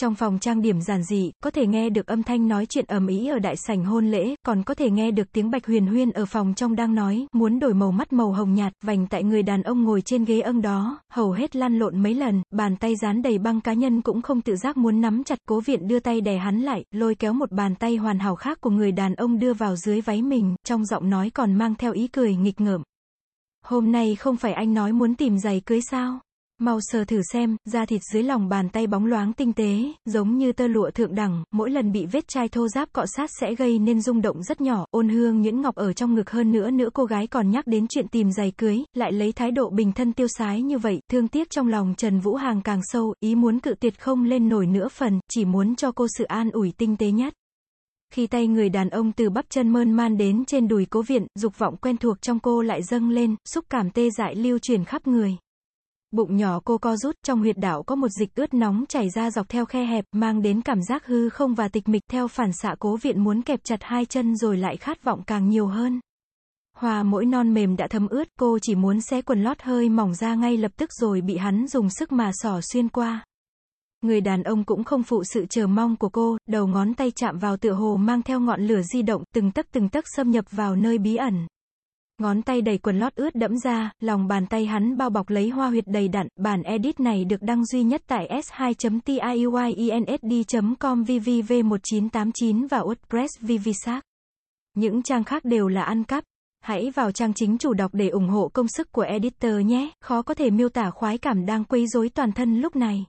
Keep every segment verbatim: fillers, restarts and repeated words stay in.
Trong phòng trang điểm giản dị, có thể nghe được âm thanh nói chuyện ầm ĩ ở đại sảnh hôn lễ, còn có thể nghe được tiếng Bạch Huyền Huyên ở phòng trong đang nói, muốn đổi màu mắt màu hồng nhạt, vành tại người đàn ông ngồi trên ghế âng đó, hầu hết lăn lộn mấy lần, bàn tay dán đầy băng cá nhân cũng không tự giác muốn nắm chặt. Cố Viện đưa tay đè hắn lại, lôi kéo một bàn tay hoàn hảo khác của người đàn ông đưa vào dưới váy mình, trong giọng nói còn mang theo ý cười nghịch ngợm. Hôm nay không phải anh nói muốn tìm giày cưới sao? Mau sờ thử xem, da thịt dưới lòng bàn tay bóng loáng tinh tế, giống như tơ lụa thượng đẳng, mỗi lần bị vết chai thô ráp cọ sát sẽ gây nên rung động rất nhỏ, ôn hương nhuyễn ngọc ở trong ngực. Hơn nữa nữa cô gái còn nhắc đến chuyện tìm giày cưới, lại lấy thái độ bình thân tiêu sái như vậy, thương tiếc trong lòng Trần Vũ Hàng càng sâu, ý muốn cự tuyệt không lên nổi nữa phần, chỉ muốn cho cô sự an ủi tinh tế nhất. Khi tay người đàn ông từ bắp chân mơn man đến trên đùi Cố Viện, dục vọng quen thuộc trong cô lại dâng lên, xúc cảm tê dại lưu truyền khắp người. Bụng nhỏ cô co rút, trong huyệt đạo có một dịch ướt nóng chảy ra dọc theo khe hẹp, mang đến cảm giác hư không và tịch mịch. Theo phản xạ Cố Viện muốn kẹp chặt hai chân rồi lại khát vọng càng nhiều hơn. Hoa mỗi non mềm đã thấm ướt, cô chỉ muốn xé quần lót hơi mỏng ra ngay lập tức rồi bị hắn dùng sức mà xỏ xuyên qua. Người đàn ông cũng không phụ sự chờ mong của cô, đầu ngón tay chạm vào tựa hồ mang theo ngọn lửa di động, từng tấc từng tấc xâm nhập vào nơi bí ẩn. Ngón tay đẩy quần lót ướt đẫm ra, lòng bàn tay hắn bao bọc lấy hoa huyệt đầy đặn. Bản edit này được đăng duy nhất tại s hai chấm tiuyensd chấm com vv một chín tám chín và WordPress vvsac. Những trang khác đều là ăn cắp. Hãy vào trang chính chủ đọc để ủng hộ công sức của editor nhé, khó có thể miêu tả khoái cảm đang quấy rối toàn thân lúc này.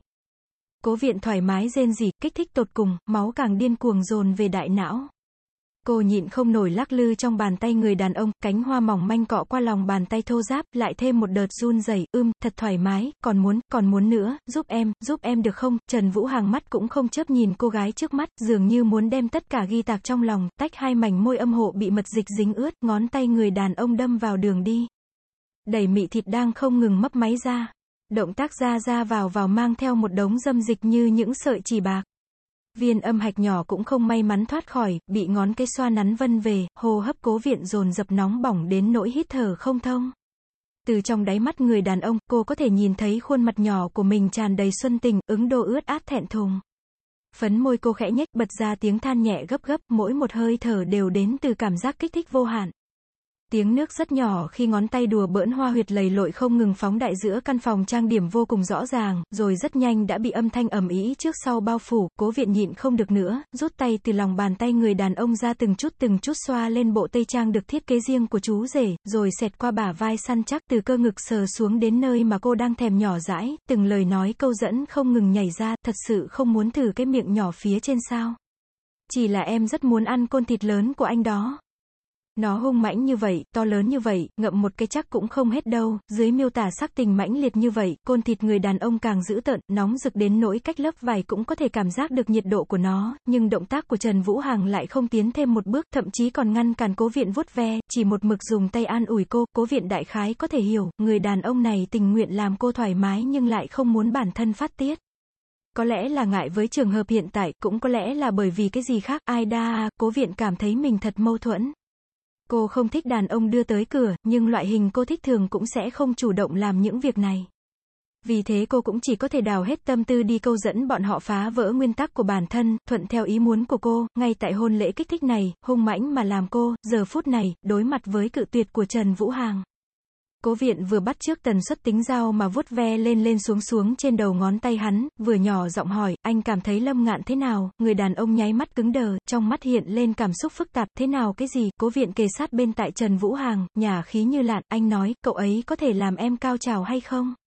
Cố Viện thoải mái rên rỉ, kích thích tột cùng, máu càng điên cuồng dồn về đại não. Cô nhịn không nổi lắc lư trong bàn tay người đàn ông, cánh hoa mỏng manh cọ qua lòng bàn tay thô ráp, lại thêm một đợt run rẩy, ưm, thật thoải mái, còn muốn, còn muốn nữa, giúp em, giúp em được không? Trần Vũ Hàng mắt cũng không chớp nhìn cô gái trước mắt, dường như muốn đem tất cả ghi tạc trong lòng, tách hai mảnh môi âm hộ bị mật dịch dính ướt, ngón tay người đàn ông đâm vào đường đi. Đẩy mị thịt đang không ngừng mấp máy ra. Động tác ra ra vào vào mang theo một đống dâm dịch như những sợi chỉ bạc. Viên âm hạch nhỏ cũng không may mắn thoát khỏi, bị ngón cái xoa nắn vân về, hô hấp Cố Viện dồn dập nóng bỏng đến nỗi hít thở không thông. Từ trong đáy mắt người đàn ông, cô có thể nhìn thấy khuôn mặt nhỏ của mình tràn đầy xuân tình, ứng đô ướt át thẹn thùng. Phấn môi cô khẽ nhếch, bật ra tiếng than nhẹ gấp gấp, mỗi một hơi thở đều đến từ cảm giác kích thích vô hạn. Tiếng nước rất nhỏ khi ngón tay đùa bỡn hoa huyệt lầy lội không ngừng phóng đại giữa căn phòng trang điểm vô cùng rõ ràng, rồi rất nhanh đã bị âm thanh ầm ĩ trước sau bao phủ. Cố Viện nhịn không được nữa, rút tay từ lòng bàn tay người đàn ông ra từng chút từng chút xoa lên bộ tây trang được thiết kế riêng của chú rể, rồi xẹt qua bả vai săn chắc, từ cơ ngực sờ xuống đến nơi mà cô đang thèm nhỏ dãi, từng lời nói câu dẫn không ngừng nhảy ra, thật sự không muốn thử cái miệng nhỏ phía trên sao? Chỉ là em rất muốn ăn côn thịt lớn của anh đó. Nó hung mãnh như vậy, to lớn như vậy, ngậm một cái chắc cũng không hết đâu. Dưới miêu tả sắc tình mãnh liệt như vậy, côn thịt người đàn ông càng dữ tợn, nóng rực đến nỗi cách lớp vải cũng có thể cảm giác được nhiệt độ của nó, nhưng động tác của Trần Vũ Hàng lại không tiến thêm một bước, thậm chí còn ngăn cản Cố Viện vuốt ve, chỉ một mực dùng tay an ủi cô. Cố Viện đại khái có thể hiểu, người đàn ông này tình nguyện làm cô thoải mái nhưng lại không muốn bản thân phát tiết. Có lẽ là ngại với trường hợp hiện tại, cũng có lẽ là bởi vì cái gì khác. Ai đa, Cố Viện cảm thấy mình thật mâu thuẫn. Cô không thích đàn ông đưa tới cửa, nhưng loại hình cô thích thường cũng sẽ không chủ động làm những việc này. Vì thế cô cũng chỉ có thể đào hết tâm tư đi câu dẫn bọn họ phá vỡ nguyên tắc của bản thân, thuận theo ý muốn của cô. Ngay tại hôn lễ kích thích này, hung mãnh mà làm cô, giờ phút này, đối mặt với cự tuyệt của Trần Vũ Hàng. Cố Viện vừa bắt chước tần suất tính dao mà vuốt ve lên lên xuống xuống trên đầu ngón tay hắn, vừa nhỏ giọng hỏi, anh cảm thấy Lâm Ngạn thế nào? Người đàn ông nháy mắt cứng đờ, trong mắt hiện lên cảm xúc phức tạp, thế nào cái gì? Cố Viện kề sát bên tại Trần Vũ Hàng, nhả khí như lạn, anh nói, cậu ấy có thể làm em cao trào hay không?